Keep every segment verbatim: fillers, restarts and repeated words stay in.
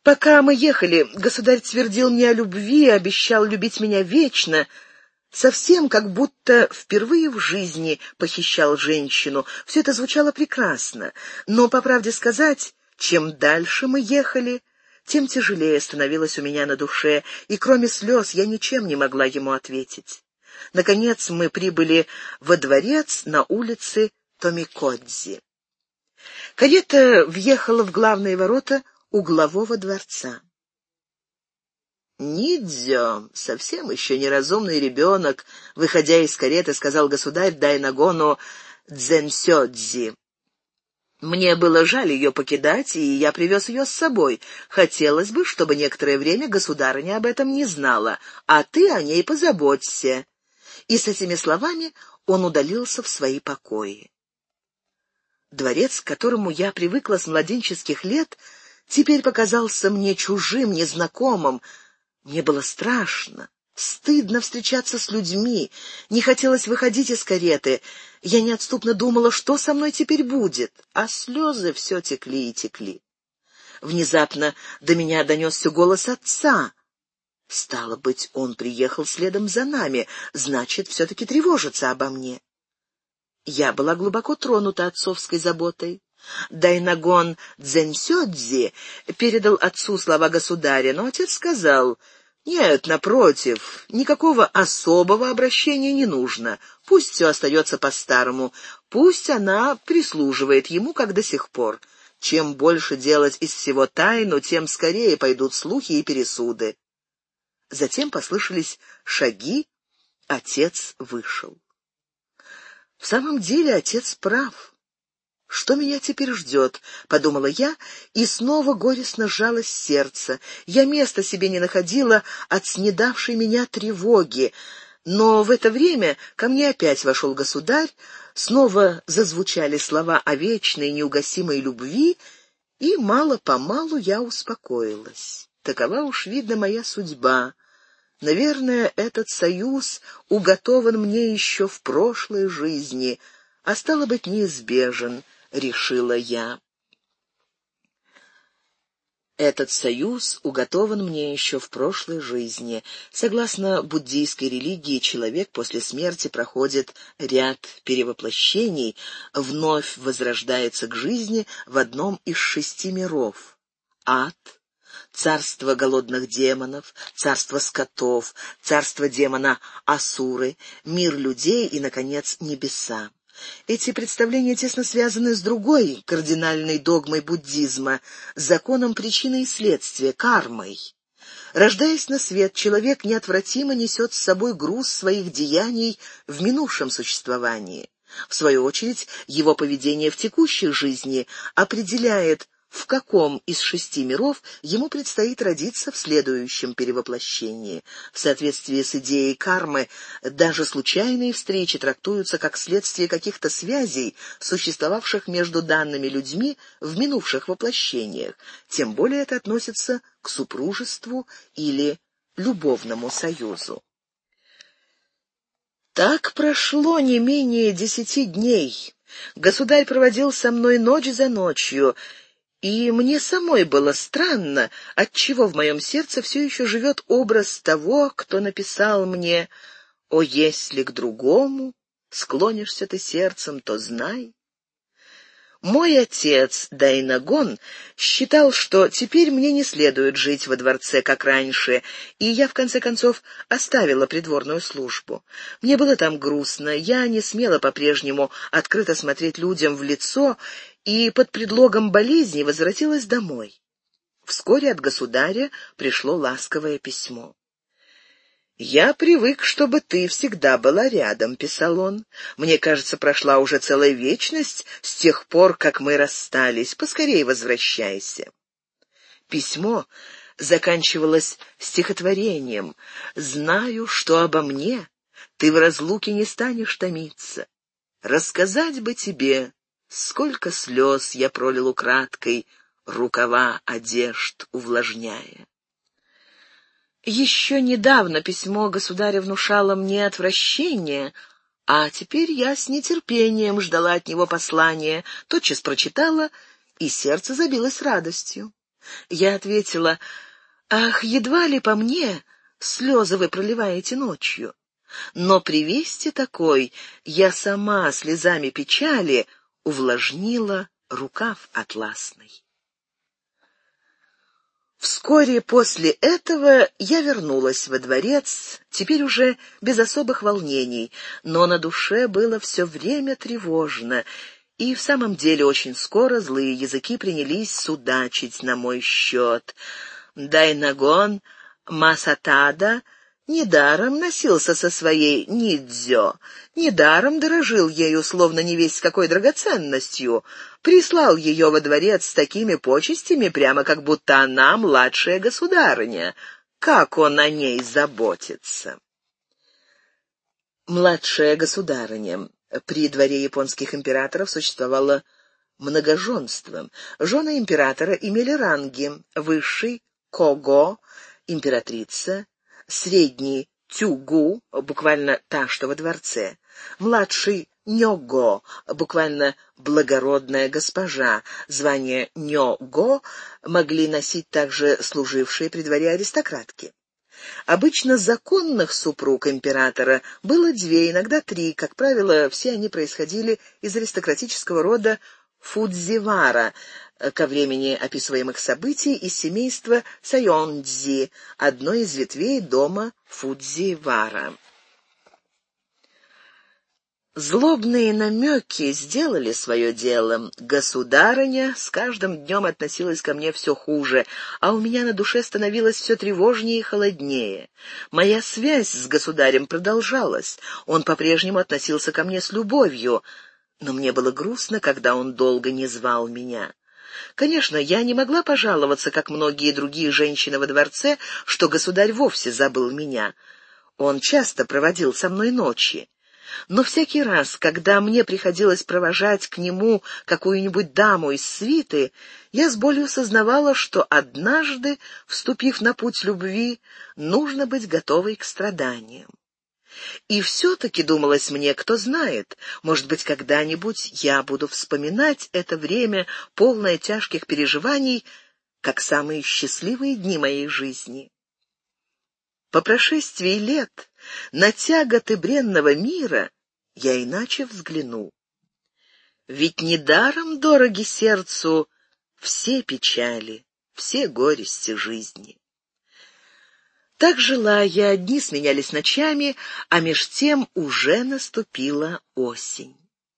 Пока мы ехали, государь твердил мне о любви, обещал любить меня вечно, совсем как будто впервые в жизни похищал женщину. Все это звучало прекрасно, но, по правде сказать, чем дальше мы ехали, тем тяжелее становилось у меня на душе, и кроме слез я ничем не могла ему ответить. Наконец мы прибыли во дворец на улице Томикодзи. Карета въехала в главные ворота углового дворца. «Нидзё, совсем еще неразумный ребенок», — выходя из кареты, сказал государь Дайнагону Дзенсёдзи. «Мне было жаль ее покидать, и я привез ее с собой. Хотелось бы, чтобы некоторое время государыня об этом не знала, а ты о ней позаботься». И с этими словами он удалился в свои покои. Дворец, к которому я привыкла с младенческих лет, теперь показался мне чужим, незнакомым. Мне было страшно, стыдно встречаться с людьми, не хотелось выходить из кареты. Я неотступно думала, что со мной теперь будет, а слезы все текли и текли. Внезапно до меня донесся голос отца. Стало быть, он приехал следом за нами, значит, все-таки тревожится обо мне. Я была глубоко тронута отцовской заботой. Дайнагон Дзенсёдзи передал отцу слова государя, но отец сказал: «Нет, напротив, никакого особого обращения не нужно. Пусть все остается по-старому, пусть она прислуживает ему, как до сих пор. Чем больше делать из всего тайну, тем скорее пойдут слухи и пересуды». Затем послышались шаги, отец вышел. В самом деле отец прав. «Что меня теперь ждет?» — подумала я, и снова горестно сжалось сердце. Я места себе не находила от снедавшей меня тревоги. Но в это время ко мне опять вошел государь, снова зазвучали слова о вечной неугасимой любви, и мало-помалу я успокоилась. Такова уж, видно, моя судьба. Наверное, этот союз уготован мне еще в прошлой жизни, а стало быть, неизбежен, решила я. Этот союз уготован мне еще в прошлой жизни. Согласно буддийской религии, человек после смерти проходит ряд перевоплощений, вновь возрождается к жизни в одном из шести миров: ад, царство голодных демонов, царство скотов, царство демона Асуры, мир людей и, наконец, небеса. Эти представления тесно связаны с другой кардинальной догмой буддизма — законом причины и следствия, кармой. Рождаясь на свет, человек неотвратимо несет с собой груз своих деяний в минувшем существовании. В свою очередь, его поведение в текущей жизни определяет, в каком из шести миров ему предстоит родиться в следующем перевоплощении. В соответствии с идеей кармы, даже случайные встречи трактуются как следствие каких-то связей, существовавших между данными людьми в минувших воплощениях. Тем более это относится к супружеству или любовному союзу. Так прошло не менее десяти дней. Государь проводил со мной ночь за ночью, и мне самой было странно, отчего в моем сердце все еще живет образ того, кто написал мне: «О, если к другому склонишься ты сердцем, то знай». Мой отец, Дайнагон, считал, что теперь мне не следует жить во дворце, как раньше, и я, в конце концов, оставила придворную службу. Мне было там грустно, я не смела по-прежнему открыто смотреть людям в лицо, и под предлогом болезни возвратилась домой. Вскоре от государя пришло ласковое письмо. «Я привык, чтобы ты всегда была рядом», — писал он. «Мне кажется, прошла уже целая вечность с тех пор, как мы расстались. Поскорее возвращайся». Письмо заканчивалось стихотворением: «Знаю, что обо мне ты в разлуке не станешь томиться. Рассказать бы тебе, сколько слез я пролил украдкой, рукава одежд увлажняя». Еще недавно письмо государя внушало мне отвращение, а теперь я с нетерпением ждала от него послания, тотчас прочитала, и сердце забилось радостью. Я ответила: «Ах, едва ли по мне слезы вы проливаете ночью». Но при вести такой я сама слезами печали увлажнила рукав атласный. Вскоре после этого я вернулась во дворец, теперь уже без особых волнений, но на душе было все время тревожно, и в самом деле очень скоро злые языки принялись судачить на мой счет. Дайнагон Масатада недаром носился со своей Нидзё, недаром дорожил ею, словно не весть какой драгоценностью, прислал ее во дворец с такими почестями, прямо как будто она младшая государыня. Как он о ней заботится! Младшая государыня. При дворе японских императоров существовало многоженство. Жены императора имели ранги: высший — Кого, императрица, средний — Тюгу, буквально та, что во дворце, младший — Нёго, буквально благородная госпожа. Звание Нёго могли носить также служившие при дворе аристократки. Обычно законных супруг императора было две, иногда три. Как правило, все они происходили из аристократического рода Фудзивара, ко времени описываемых событий из семейства Сайондзи, одной из ветвей дома Фудзивара. Злобные намеки сделали свое дело. Государыня с каждым днем относилась ко мне все хуже, а у меня на душе становилось все тревожнее и холоднее. Моя связь с государем продолжалась. Он по-прежнему относился ко мне с любовью, но мне было грустно, когда он долго не звал меня. Конечно, я не могла пожаловаться, как многие другие женщины во дворце, что государь вовсе забыл меня. Он часто проводил со мной ночи. Но всякий раз, когда мне приходилось провожать к нему какую-нибудь даму из свиты, я с болью сознавала, что однажды, вступив на путь любви, нужно быть готовой к страданиям. И все-таки, думалось мне, кто знает, может быть, когда-нибудь я буду вспоминать это время, полное тяжких переживаний, как самые счастливые дни моей жизни. По прошествии лет на тяготы бренного мира я иначе взгляну. Ведь недаром дороги сердцу все печали, все горести жизни. Так жила я, дни сменялись ночами, а меж тем уже наступила осень.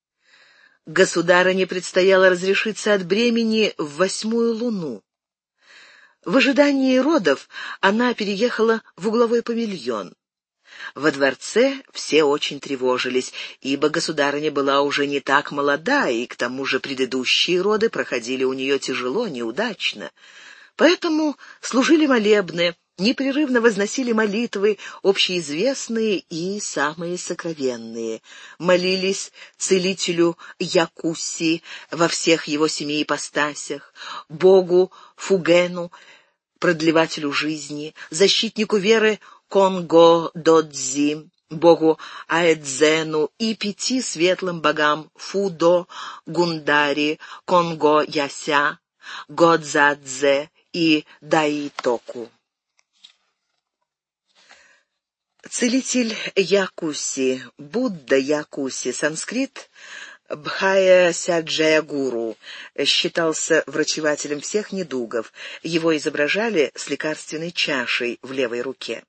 Государыне предстояло разрешиться от бремени в восьмую луну. В ожидании родов она переехала в угловой павильон. Во дворце все очень тревожились, ибо государыня была уже не так молода, и к тому же предыдущие роды проходили у нее тяжело, неудачно. Поэтому служили молебны, непрерывно возносили молитвы, общеизвестные и самые сокровенные. Молились целителю Якуси во всех его семи ипостасях, богу Фугену, продлевателю жизни, защитнику веры Конго-Додзи, богу Аэдзену и пяти светлым богам Фудо, Гундари, Конго-Яся, Годзадзе и Даитоку. Целитель Якуси, Будда Якуси, санскрит Бхая Сяджая-гуру, считался врачевателем всех недугов. Его изображали с лекарственной чашей в левой руке.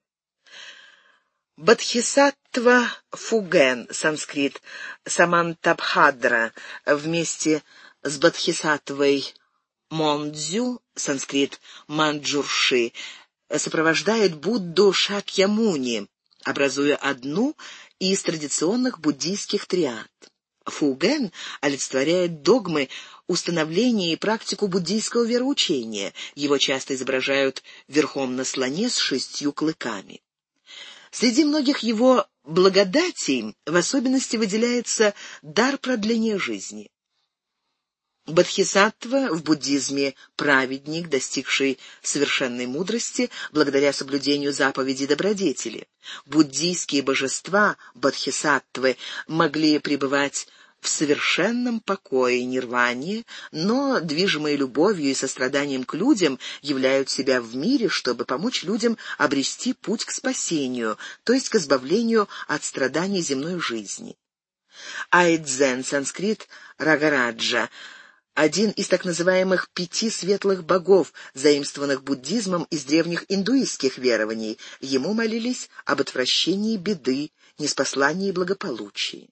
Бодхисаттва Фуген, санскрит Самантабхадра, вместе с Бодхисаттвой Мондзю, санскрит Манджурши, сопровождает Будду Шакьямуни, образуя одну из традиционных буддийских триад. Фуген олицетворяет догмы, установление и практику буддийского вероучения. Его часто изображают верхом на слоне с шестью клыками. Среди многих его благодатей в особенности выделяется дар продления жизни. Бодхисаттва в буддизме — праведник, достигший совершенной мудрости благодаря соблюдению заповедей добродетели. Буддийские божества бодхисаттвы могли пребывать в совершенном покое, нирване, но, движимые любовью и состраданием к людям, являют себя в мире, чтобы помочь людям обрести путь к спасению, то есть к избавлению от страданий земной жизни. Айдзен, санскрит Рагараджа, один из так называемых пяти светлых богов, заимствованных буддизмом из древних индуистских верований. Ему молились об отвращении беды, ниспослании и благополучии.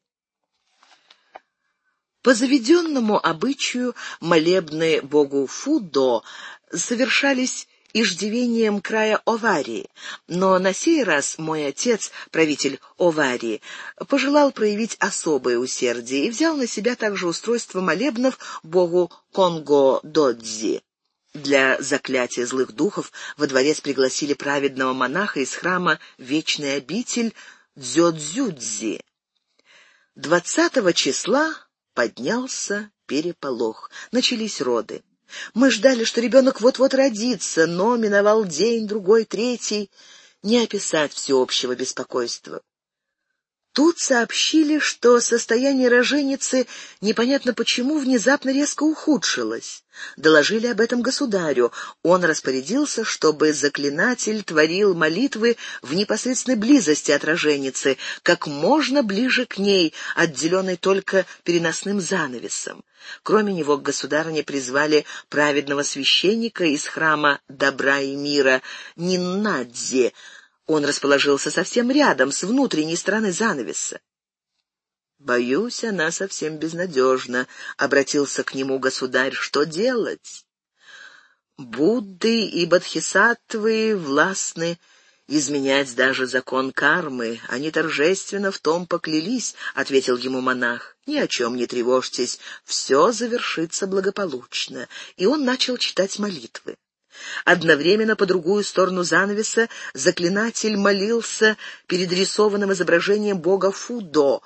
По заведенному обычаю молебны богу Фудо совершались иждивением края Оварии, но на сей раз мой отец, правитель Оварии, пожелал проявить особое усердие и взял на себя также устройство молебнов богу Конго-Додзи. Для заклятия злых духов во дворец пригласили праведного монаха из храма «Вечная обитель» Дзёдзюдзи. Двадцатого числа поднялся переполох. Начались роды. Мы ждали, что ребенок вот-вот родится, но миновал день, другой, третий. Не описать всеобщего беспокойства. Тут сообщили, что состояние роженицы непонятно почему внезапно резко ухудшилось. Доложили об этом государю. Он распорядился, чтобы заклинатель творил молитвы в непосредственной близости от роженицы, как можно ближе к ней, отделенной только переносным занавесом. Кроме него к государыне призвали праведного священника из храма добра и мира Ниннадзе. Он расположился совсем рядом, с внутренней стороны занавеса. «Боюсь, она совсем безнадежна», — обратился к нему государь. «Что делать? Будды и бодхисаттвы властны изменять даже закон кармы. Они торжественно в том поклялись», — ответил ему монах. «Ни о чем не тревожьтесь, все завершится благополучно». И он начал читать молитвы. Одновременно по другую сторону занавеса заклинатель молился перед рисованным изображением бога Фудо.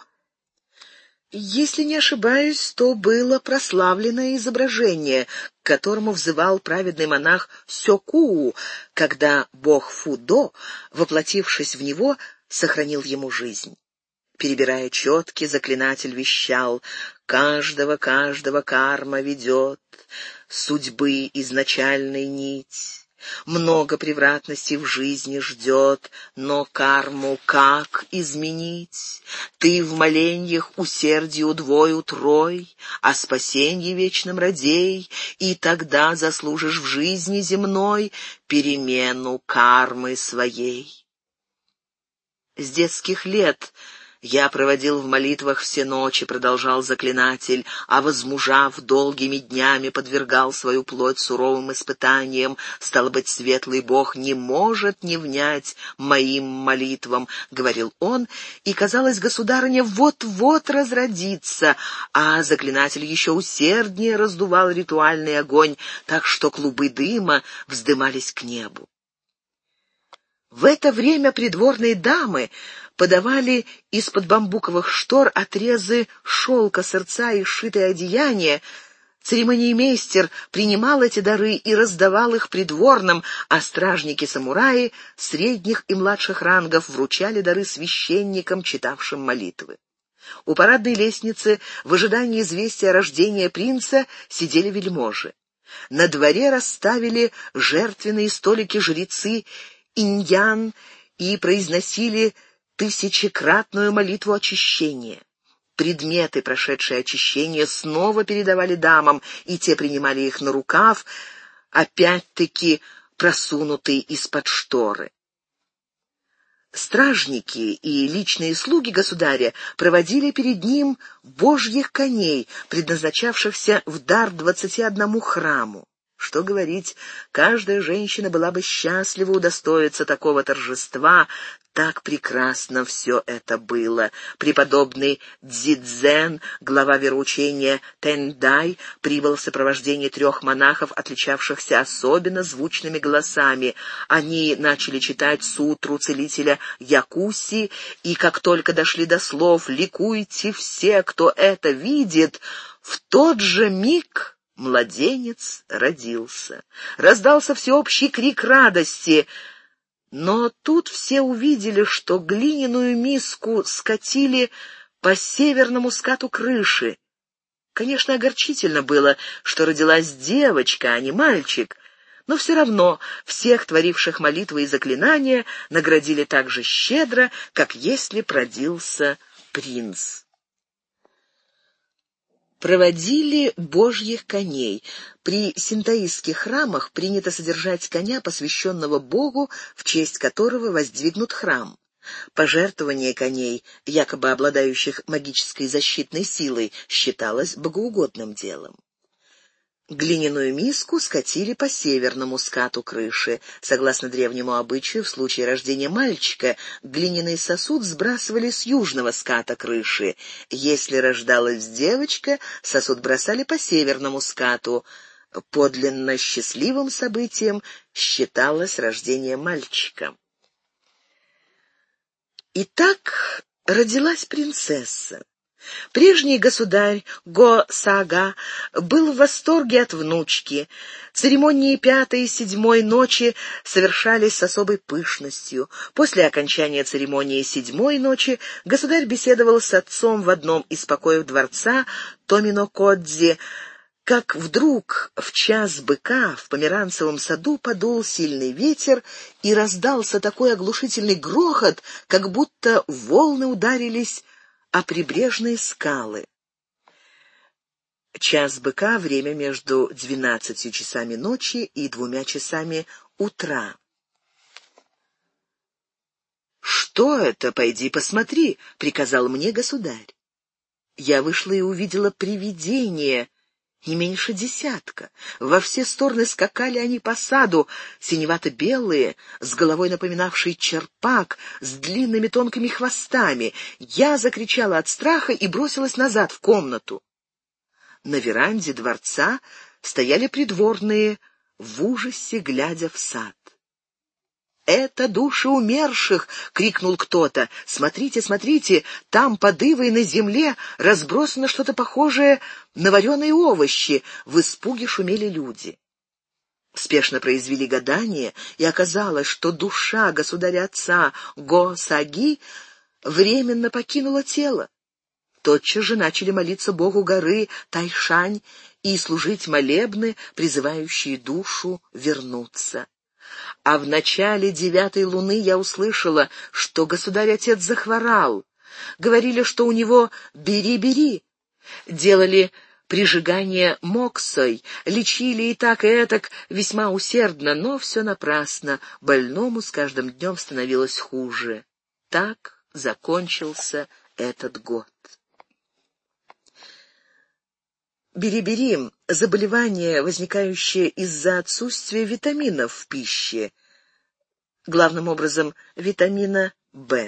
Если не ошибаюсь, то было прославленное изображение, к которому взывал праведный монах Сёкуу, когда бог Фудо, воплотившись в него, сохранил ему жизнь. Перебирая четки, заклинатель вещал: «Каждого, каждого карма ведет, судьбы изначальной нить. Много превратностей в жизни ждет, но карму как изменить? Ты в моленьях усердие удвой утрой, о спасенье вечном радей, и тогда заслужишь в жизни земной перемену кармы своей». С детских лет я проводил в молитвах все ночи, — продолжал заклинатель, — а возмужав, долгими днями подвергал свою плоть суровым испытаниям. Стало быть, светлый Бог не может не внять моим молитвам, — говорил он, и, казалось, государыня вот-вот разродится, а заклинатель еще усерднее раздувал ритуальный огонь, так что клубы дыма вздымались к небу. В это время придворные дамы подавали из-под бамбуковых штор отрезы шелка, сырца и сшитые одеяния. Церемониймейстер принимал эти дары и раздавал их придворным, а стражники-самураи средних и младших рангов вручали дары священникам, читавшим молитвы. У парадной лестницы в ожидании известия о рождении принца сидели вельможи. На дворе расставили жертвенные столики жрецы иньян и произносили тысячекратную молитву очищения. Предметы, прошедшие очищение, снова передавали дамам, и те принимали их на рукав, опять-таки просунутые из-под шторы. Стражники и личные слуги государя проводили перед ним божьих коней, предназначавшихся в дар двадцати одному храму. Что говорить, каждая женщина была бы счастлива удостоиться такого торжества, так прекрасно все это было. Преподобный Дзидзен, глава вероучения Тэндай, прибыл в сопровождении трех монахов, отличавшихся особенно звучными голосами. Они начали читать сутру целителя Якуси, и как только дошли до слов «Ликуйте все, кто это видит», в тот же миг младенец родился. Раздался всеобщий крик радости, но тут все увидели, что глиняную миску скатили по северному скату крыши. Конечно, огорчительно было, что родилась девочка, а не мальчик, но все равно всех творивших молитвы и заклинания наградили так же щедро, как если б родился принц. Проводили божьих коней. При синтоистских храмах принято содержать коня, посвященного Богу, в честь которого воздвигнут храм. Пожертвование коней, якобы обладающих магической защитной силой, считалось богоугодным делом. Глиняную миску скатили по северному скату крыши. Согласно древнему обычаю, в случае рождения мальчика глиняный сосуд сбрасывали с южного ската крыши. Если рождалась девочка, сосуд бросали по северному скату. Подлинно счастливым событием считалось рождение мальчика. Итак, родилась принцесса. Прежний государь Го-Саага был в восторге от внучки. Церемонии пятой и седьмой ночи совершались с особой пышностью. После окончания церемонии седьмой ночи государь беседовал с отцом в одном из покоев дворца Томинокодзи, как вдруг в час быка в померанцевом саду подул сильный ветер и раздался такой оглушительный грохот, как будто волны ударились а прибрежные скалы. Час быка — время между двенадцатью часами ночи и двумя часами утра. «Что это? Пойди посмотри», — приказал мне государь. Я вышла и увидела привидение, не меньше десятка. Во все стороны скакали они по саду, синевато-белые, с головой напоминавшей черпак, с длинными тонкими хвостами. Я закричала от страха и бросилась назад в комнату. На веранде дворца стояли придворные, в ужасе глядя в сад. «Это души умерших!» — крикнул кто-то. «Смотрите, смотрите, там под ивой на земле разбросано что-то похожее на вареные овощи!» В испуге шумели люди. Спешно произвели гадание, и оказалось, что душа государя-отца Го-Сааги временно покинула тело. Тотчас же начали молиться богу горы Тайшань и служить молебны, призывающие душу вернуться. А в начале девятой луны я услышала, что государь-отец захворал. Говорили, что у него бери-бери. Делали прижигание моксой, лечили и так и этак весьма усердно, но все напрасно. Больному с каждым днем становилось хуже. Так закончился этот год. Бери-бери — заболевание, возникающее из-за отсутствия витаминов в пище, главным образом витамина В.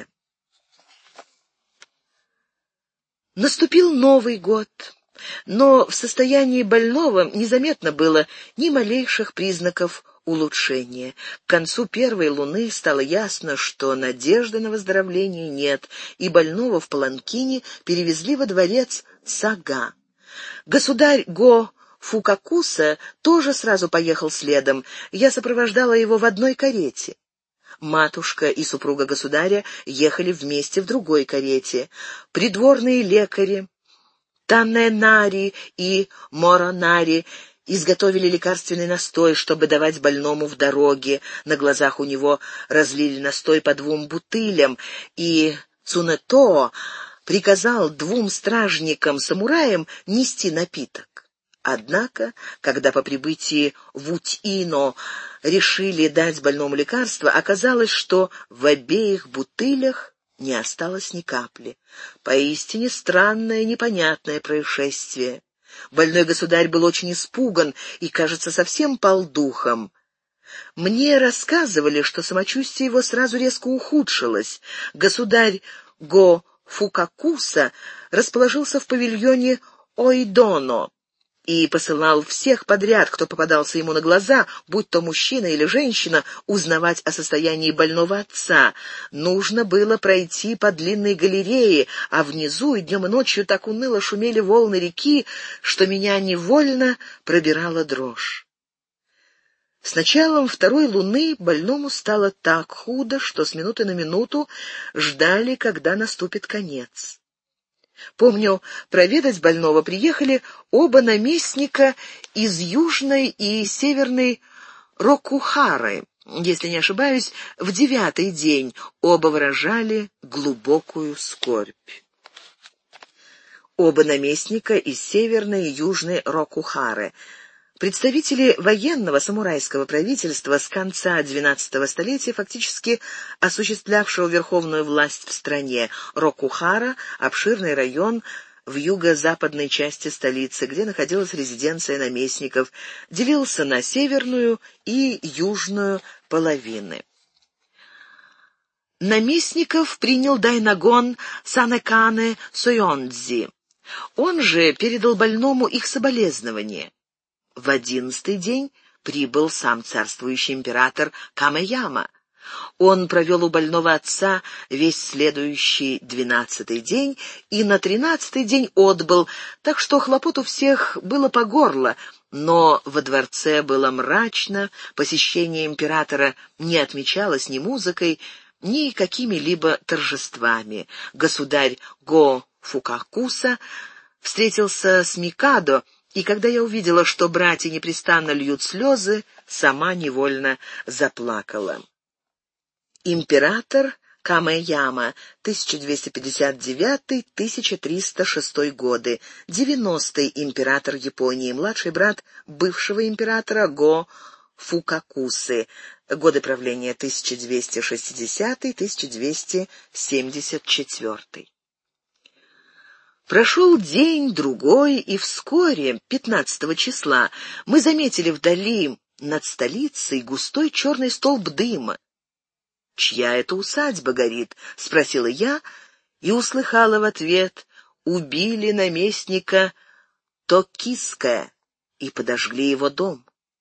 Наступил Новый год, но в состоянии больного незаметно было ни малейших признаков улучшения. К концу первой луны стало ясно, что надежды на выздоровление нет, и больного в паланкине перевезли во дворец Саага. Государь Го-Фукакуса тоже сразу поехал следом. Я сопровождала его в одной карете. Матушка и супруга государя ехали вместе в другой карете. Придворные лекари Таненари и Моронари изготовили лекарственный настой, чтобы давать больному в дороге. На глазах у него разлили настой по двум бутылям, и Цунетоо приказал двум стражникам-самураям нести напиток. Однако, когда по прибытии в Утино решили дать больному лекарство, оказалось, что в обеих бутылях не осталось ни капли. Поистине странное, непонятное происшествие. Больной государь был очень испуган и, кажется, совсем пал духом. Мне рассказывали, что самочувствие его сразу резко ухудшилось. Государь Го Фукакуса расположился в павильоне Ойдоно и посылал всех подряд, кто попадался ему на глаза, будь то мужчина или женщина, узнавать о состоянии больного отца. Нужно было пройти по длинной галерее, а внизу и днем и ночью так уныло шумели волны реки, что меня невольно пробирала дрожь. С началом второй луны больному стало так худо, что с минуты на минуту ждали, когда наступит конец. Помню, проведать больного приехали оба наместника из Южной и Северной Рокухары. Если не ошибаюсь, в девятый день оба выражали глубокую скорбь. Оба наместника из Северной и Южной Рокухары. Представители военного самурайского правительства с конца двенадцатого столетия, фактически осуществлявшего верховную власть в стране. Рокухара — обширный район в юго-западной части столицы, где находилась резиденция наместников, делился на северную и южную половины. Наместников принял дайнагон Санэкане Сойондзи. Он же передал больному их соболезнования. В одиннадцатый день прибыл сам царствующий император Камэяма. Он провел у больного отца весь следующий двенадцатый день и на тринадцатый день отбыл, так что хлопот у всех было по горло, но во дворце было мрачно, посещение императора не отмечалось ни музыкой, ни какими-либо торжествами. Государь Го Фукакуса встретился с Микадо, и когда я увидела, что братья непрестанно льют слезы, сама невольно заплакала. Император Камэяма, тысяча двести пятьдесят девятый — тысяча триста шестой годы, девяностый император Японии, младший брат бывшего императора Го Фукакусы, годы правления тысяча двести шестидесятый — тысяча двести семьдесят четвёртый. Прошел день-другой, и вскоре, пятнадцатого числа, мы заметили вдали над столицей густой черный столб дыма. «Чья это усадьба горит?» — спросила я, и услыхала в ответ: «Убили наместника Токиская и подожгли его дом».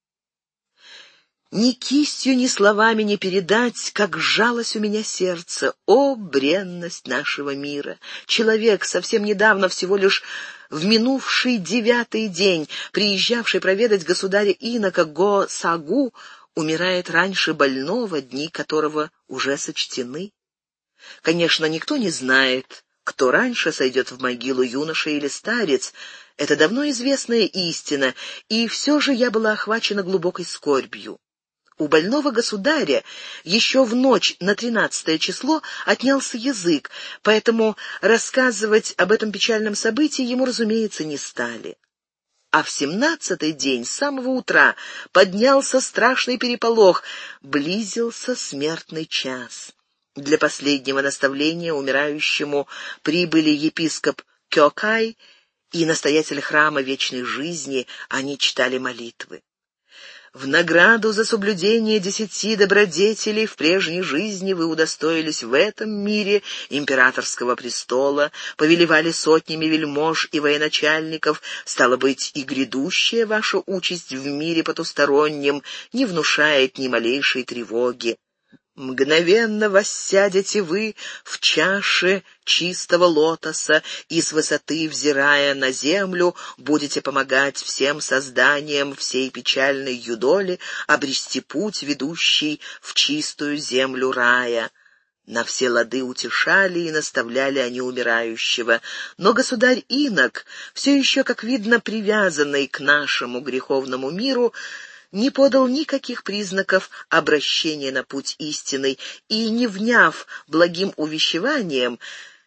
Ни кистью, ни словами не передать, как сжалось у меня сердце. О, бренность нашего мира! Человек, совсем недавно, всего лишь в минувший девятый день, приезжавший проведать государя-инока Го-Сагу, умирает раньше больного, дни которого уже сочтены. Конечно, никто не знает, кто раньше сойдет в могилу, юноша или старец. Это давно известная истина, и все же я была охвачена глубокой скорбью. У больного государя еще в ночь на тринадцатое число отнялся язык, поэтому рассказывать об этом печальном событии ему, разумеется, не стали. А в семнадцатый день с самого утра поднялся страшный переполох, близился смертный час. Для последнего наставления умирающему прибыли епископ Кёкай и настоятель храма вечной жизни, они читали молитвы. В награду за соблюдение десяти добродетелей в прежней жизни вы удостоились в этом мире императорского престола, повелевали сотнями вельмож и военачальников, стало быть, и грядущая ваша участь в мире потустороннем не внушает ни малейшей тревоги. Мгновенно воссядете вы в чаше чистого лотоса и с высоты, взирая на землю, будете помогать всем созданиям всей печальной юдоли обрести путь, ведущий в чистую землю рая. На все лады утешали и наставляли они умирающего, но государь-инок, все еще, как видно, привязанный к нашему греховному миру, не подал никаких признаков обращения на путь истинный и, не вняв благим увещеванием,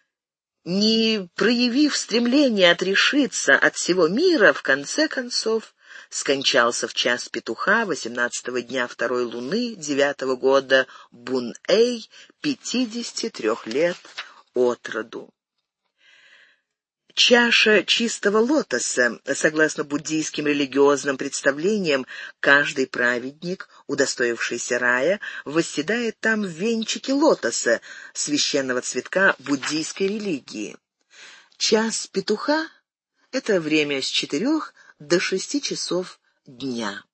не проявив стремления отрешиться от всего мира, в конце концов скончался в час петуха восемнадцатого дня второй луны девятого года Бун-Эй, пятидесяти трех лет от роду. Чаша чистого лотоса. Согласно буддийским религиозным представлениям, каждый праведник, удостоившийся рая, восседает там в венчике лотоса, священного цветка буддийской религии. Час петуха — это время с четырех до шести часов дня.